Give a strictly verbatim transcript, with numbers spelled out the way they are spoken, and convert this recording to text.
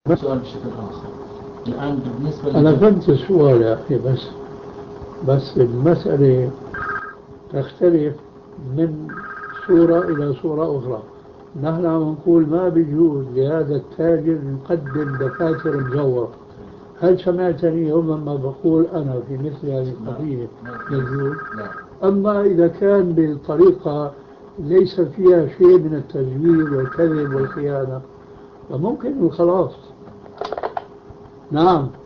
سؤال بشكل آخر الآن بالنسبة أنا فهمت السؤال يا أخي، بس بس المسألة تختلف من صورة إلى صورة أخرى. نحن عم نقول ما بيجوز لهذا التاجر يقدم دفاتر مزورة. هل سمعتني يوما ما بقول أنا في مثل هذه القضية يجوز؟ أما إذا كان بطريقة ليس فيها شيء من التزوير والكذب والخيانة فممكن خلاص. نعم.